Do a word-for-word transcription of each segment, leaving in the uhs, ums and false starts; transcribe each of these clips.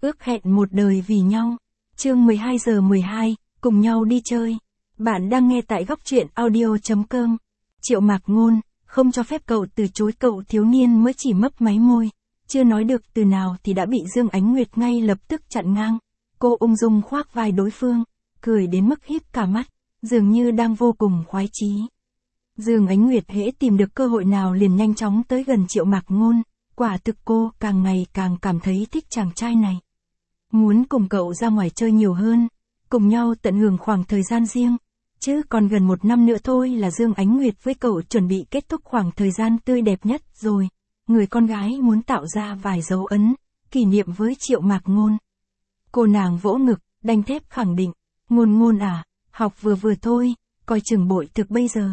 Ước hẹn một đời vì nhau. Chương mười hai giờ mười hai, cùng nhau đi chơi. Bạn đang nghe tại góc truyện audio chấm com. Triệu Mạc Ngôn, không cho phép cậu từ chối. Cậu thiếu niên mới chỉ mấp máy môi. Chưa nói được từ nào thì đã bị Dương Ánh Nguyệt ngay lập tức chặn ngang. Cô ung dung khoác vai đối phương, cười đến mức híp cả mắt, dường như đang vô cùng khoái chí. Dương Ánh Nguyệt hễ tìm được cơ hội nào liền nhanh chóng tới gần Triệu Mạc Ngôn. Quả thực cô càng ngày càng cảm thấy thích chàng trai này. Muốn cùng cậu ra ngoài chơi nhiều hơn, cùng nhau tận hưởng khoảng thời gian riêng. Chứ còn gần một năm nữa thôi là Dương Ánh Nguyệt với cậu chuẩn bị kết thúc khoảng thời gian tươi đẹp nhất rồi. Người con gái muốn tạo ra vài dấu ấn, kỷ niệm với Triệu Mạc Ngôn. Cô nàng vỗ ngực, đanh thép khẳng định. Ngôn Ngôn à, học vừa vừa thôi, coi chừng bội thực bây giờ.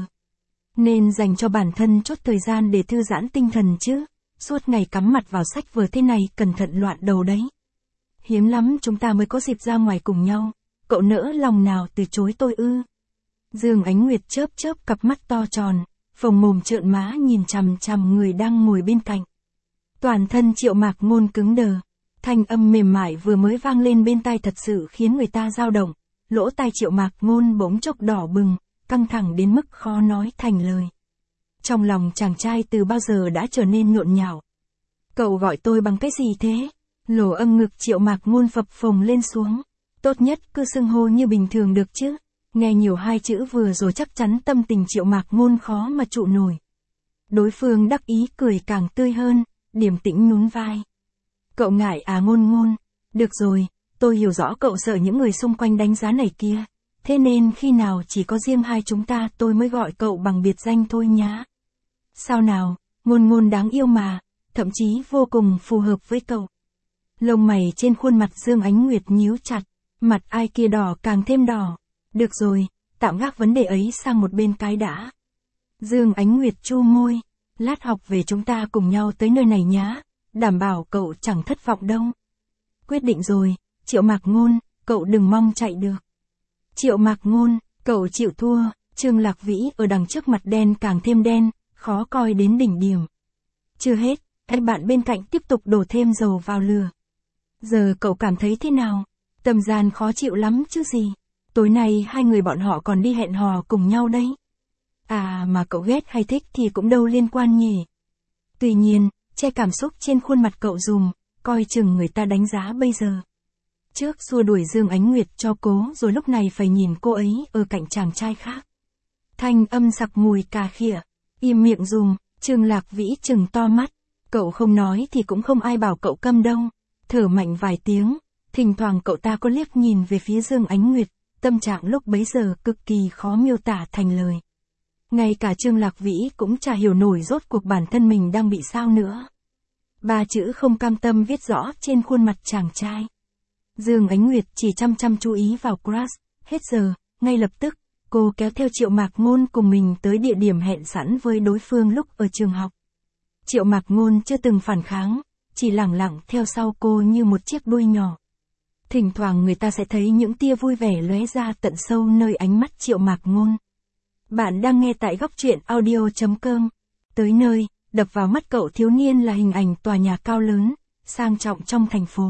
Nên dành cho bản thân chút thời gian để thư giãn tinh thần chứ. Suốt ngày cắm mặt vào sách vở thế này cẩn thận loạn đầu đấy. Hiếm lắm chúng ta mới có dịp ra ngoài cùng nhau. Cậu nỡ lòng nào từ chối tôi ư? Dương Ánh Nguyệt chớp chớp cặp mắt to tròn, phồng mồm trợn má nhìn chằm chằm người đang ngồi bên cạnh. Toàn thân Triệu Mạc Ngôn cứng đờ. Thanh âm mềm mại vừa mới vang lên bên tai thật sự khiến người ta dao động. Lỗ tai Triệu Mạc Ngôn bỗng chốc đỏ bừng, căng thẳng đến mức khó nói thành lời. Trong lòng chàng trai từ bao giờ đã trở nên nhộn nhạo. Cậu gọi tôi bằng cái gì thế? Lỗ âm ngực Triệu Mạc Ngôn phập phồng lên xuống. Tốt nhất cứ xưng hô như bình thường được chứ. Nghe nhiều hai chữ vừa rồi chắc chắn tâm tình Triệu Mạc Ngôn khó mà trụ nổi. Đối phương đắc ý cười càng tươi hơn, điềm tĩnh nhún vai. Cậu ngại à Ngôn Ngôn? Được rồi, tôi hiểu rõ cậu sợ những người xung quanh đánh giá này kia. Thế nên khi nào chỉ có riêng hai chúng ta tôi mới gọi cậu bằng biệt danh thôi nhá. Sao nào, Ngôn Ngôn đáng yêu mà, thậm chí vô cùng phù hợp với cậu. Lông mày trên khuôn mặt Dương Ánh Nguyệt nhíu chặt, mặt ai kia đỏ càng thêm đỏ. Được rồi, tạm gác vấn đề ấy sang một bên cái đã. Dương Ánh Nguyệt chu môi, lát học về chúng ta cùng nhau tới nơi này nhá, đảm bảo cậu chẳng thất vọng đâu. Quyết định rồi, Triệu Mạc Ngôn, cậu đừng mong chạy được. Triệu Mạc Ngôn, cậu chịu thua. Trương Lạc Vĩ ở đằng trước mặt đen càng thêm đen, khó coi đến đỉnh điểm. Chưa hết, anh bạn bên cạnh tiếp tục đổ thêm dầu vào lửa. Giờ cậu cảm thấy thế nào? Tâm gian khó chịu lắm chứ gì. Tối nay hai người bọn họ còn đi hẹn hò cùng nhau đấy. À mà cậu ghét hay thích thì cũng đâu liên quan nhỉ. Tuy nhiên, che cảm xúc trên khuôn mặt cậu dùm, coi chừng người ta đánh giá bây giờ. Trước xua đuổi Dương Ánh Nguyệt cho cố rồi lúc này phải nhìn cô ấy ở cạnh chàng trai khác. Thanh âm sặc mùi cà khịa. Im miệng dùm. Trương Lạc Vĩ trừng to mắt. Cậu không nói thì cũng không ai bảo cậu câm đâu. Thở mạnh vài tiếng. Thỉnh thoảng cậu ta có liếc nhìn về phía Dương Ánh Nguyệt. Tâm trạng lúc bấy giờ cực kỳ khó miêu tả thành lời. Ngay cả Trương Lạc Vĩ cũng chả hiểu nổi rốt cuộc bản thân mình đang bị sao nữa. Ba chữ không cam tâm viết rõ trên khuôn mặt chàng trai. Dương Ánh Nguyệt chỉ chăm chăm chú ý vào crush. Hết giờ, ngay lập tức, cô kéo theo Triệu Mạc Ngôn cùng mình tới địa điểm hẹn sẵn với đối phương lúc ở trường học. Triệu Mạc Ngôn chưa từng phản kháng, chỉ lẳng lặng theo sau cô như một chiếc đuôi nhỏ. Thỉnh thoảng người ta sẽ thấy những tia vui vẻ lóe ra tận sâu nơi ánh mắt Triệu Mạc Ngôn. Bạn đang nghe tại góc truyện audio chấm com. Tới nơi, đập vào mắt cậu thiếu niên là hình ảnh tòa nhà cao lớn, sang trọng trong thành phố.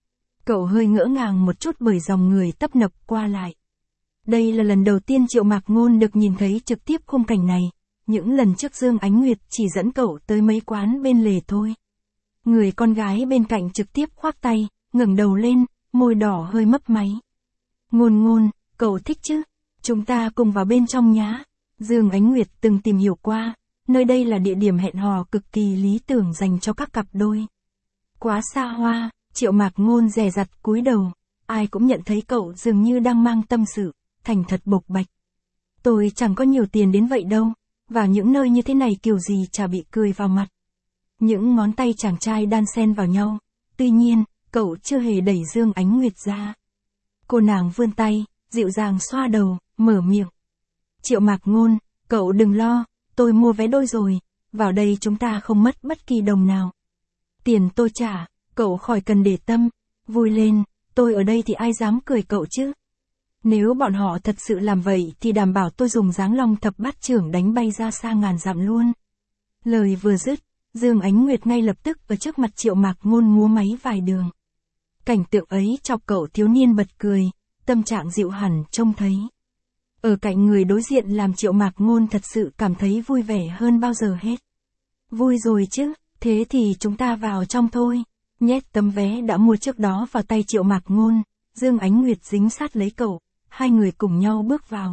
Cậu hơi ngỡ ngàng một chút bởi dòng người tấp nập qua lại. Đây là lần đầu tiên Triệu Mạc Ngôn được nhìn thấy trực tiếp khung cảnh này. Những lần trước Dương Ánh Nguyệt chỉ dẫn cậu tới mấy quán bên lề thôi. Người con gái bên cạnh trực tiếp khoác tay, ngẩng đầu lên, môi đỏ hơi mấp máy. Ngôn Ngôn, cậu thích chứ? Chúng ta cùng vào bên trong nhá. Dương Ánh Nguyệt từng tìm hiểu qua, nơi đây là địa điểm hẹn hò cực kỳ lý tưởng dành cho các cặp đôi. Quá xa hoa, Triệu Mạc Ngôn dè dặt cúi đầu, ai cũng nhận thấy cậu dường như đang mang tâm sự, thành thật bộc bạch. Tôi chẳng có nhiều tiền đến vậy đâu, vào những nơi như thế này kiểu gì chả bị cười vào mặt. Những ngón tay chàng trai đan xen vào nhau, tuy nhiên, cậu chưa hề đẩy Dương Ánh Nguyệt ra. Cô nàng vươn tay, dịu dàng xoa đầu, mở miệng. Triệu Mạc Ngôn, cậu đừng lo, tôi mua vé đôi rồi, vào đây chúng ta không mất bất kỳ đồng nào. Tiền tôi trả, cậu khỏi cần để tâm, vui lên, tôi ở đây thì ai dám cười cậu chứ. Nếu bọn họ thật sự làm vậy thì đảm bảo tôi dùng giáng long thập bát chưởng đánh bay ra xa ngàn dặm luôn. Lời vừa dứt, Dương Ánh Nguyệt ngay lập tức ở trước mặt Triệu Mạc Ngôn múa máy vài đường. Cảnh tượng ấy chọc cậu thiếu niên bật cười, tâm trạng dịu hẳn trông thấy. Ở cạnh người đối diện làm Triệu Mạc Ngôn thật sự cảm thấy vui vẻ hơn bao giờ hết. Vui rồi chứ, thế thì chúng ta vào trong thôi. Nhét tấm vé đã mua trước đó vào tay Triệu Mạc Ngôn, Dương Ánh Nguyệt dính sát lấy cậu, hai người cùng nhau bước vào.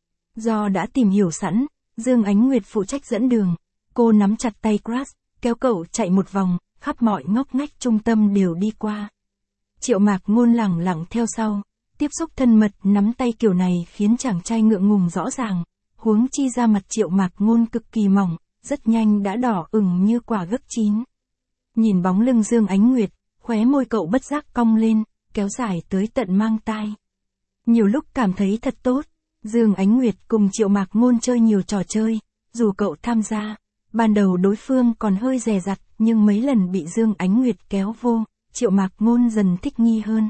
Do đã tìm hiểu sẵn, Dương Ánh Nguyệt phụ trách dẫn đường, cô nắm chặt tay Crush, kéo cậu chạy một vòng, khắp mọi ngóc ngách trung tâm đều đi qua. Triệu Mạc Ngôn lẳng lặng theo sau, tiếp xúc thân mật nắm tay kiểu này khiến chàng trai ngượng ngùng rõ ràng, huống chi ra mặt Triệu Mạc Ngôn cực kỳ mỏng, rất nhanh đã đỏ ửng như quả gấc chín. Nhìn bóng lưng Dương Ánh Nguyệt, khóe môi cậu bất giác cong lên, kéo dài tới tận mang tai. Nhiều lúc cảm thấy thật tốt, Dương Ánh Nguyệt cùng Triệu Mạc Ngôn chơi nhiều trò chơi, dù cậu tham gia, ban đầu đối phương còn hơi dè dặt, nhưng mấy lần bị Dương Ánh Nguyệt kéo vô, Triệu Mạc Ngôn dần thích nghi hơn.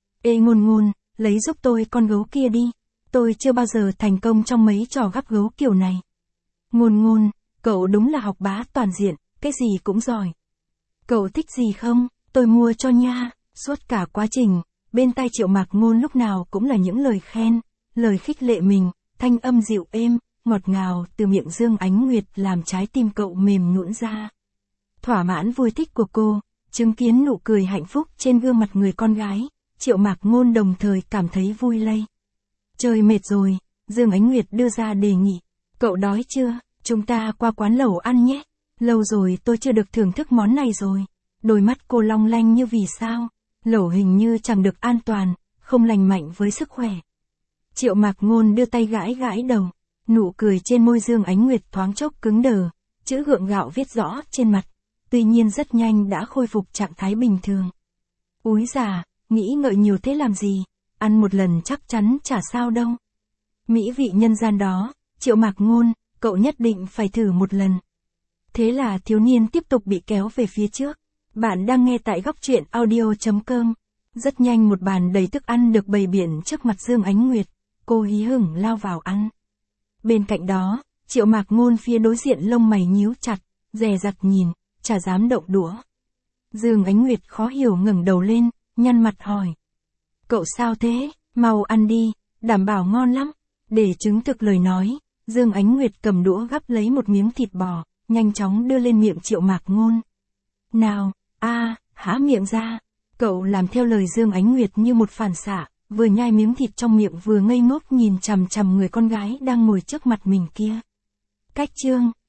Ê Ngôn Ngôn, lấy giúp tôi con gấu kia đi, tôi chưa bao giờ thành công trong mấy trò gắp gấu kiểu này. Ngôn Ngôn, cậu đúng là học bá toàn diện, cái gì cũng giỏi. Cậu thích gì không, tôi mua cho nha. Suốt cả quá trình, bên tai Triệu Mạc Ngôn lúc nào cũng là những lời khen, lời khích lệ mình, thanh âm dịu êm, ngọt ngào từ miệng Dương Ánh Nguyệt làm trái tim cậu mềm nhũn ra. Thỏa mãn vui thích của cô, chứng kiến nụ cười hạnh phúc trên gương mặt người con gái, Triệu Mạc Ngôn đồng thời cảm thấy vui lây. Chơi mệt rồi, Dương Ánh Nguyệt đưa ra đề nghị. Cậu đói chưa, chúng ta qua quán lẩu ăn nhé. Lâu rồi tôi chưa được thưởng thức món này rồi. Đôi mắt cô long lanh như vì sao. Lẩu hình như chẳng được an toàn, không lành mạnh với sức khỏe. Triệu Mạc Ngôn đưa tay gãi gãi đầu. Nụ cười trên môi Dương Ánh Nguyệt thoáng chốc cứng đờ, chữ gượng gạo viết rõ trên mặt. Tuy nhiên rất nhanh đã khôi phục trạng thái bình thường. Úi già, nghĩ ngợi nhiều thế làm gì, ăn một lần chắc chắn chả sao đâu. Mỹ vị nhân gian đó, Triệu Mạc Ngôn, cậu nhất định phải thử một lần. Thế là thiếu niên tiếp tục bị kéo về phía trước. Bạn đang nghe tại góc truyện audio chấm com. Rất nhanh một bàn đầy thức ăn được bày biện trước mặt Dương Ánh Nguyệt, cô hí hửng lao vào ăn. Bên cạnh đó, Triệu Mạc Ngôn phía đối diện lông mày nhíu chặt, dè dặt nhìn, chả dám động đũa. Dương Ánh Nguyệt khó hiểu ngẩng đầu lên, nhăn mặt hỏi. Cậu sao thế, mau ăn đi, đảm bảo ngon lắm. Để chứng thực lời nói, Dương Ánh Nguyệt cầm đũa gắp lấy một miếng thịt bò, nhanh chóng đưa lên miệng Triệu Mạc Ngôn. Nào, a, à, há miệng ra. Cậu làm theo lời Dương Ánh Nguyệt như một phản xạ, vừa nhai miếng thịt trong miệng vừa ngây ngốc nhìn chằm chằm người con gái đang ngồi trước mặt mình kia. Cách chương,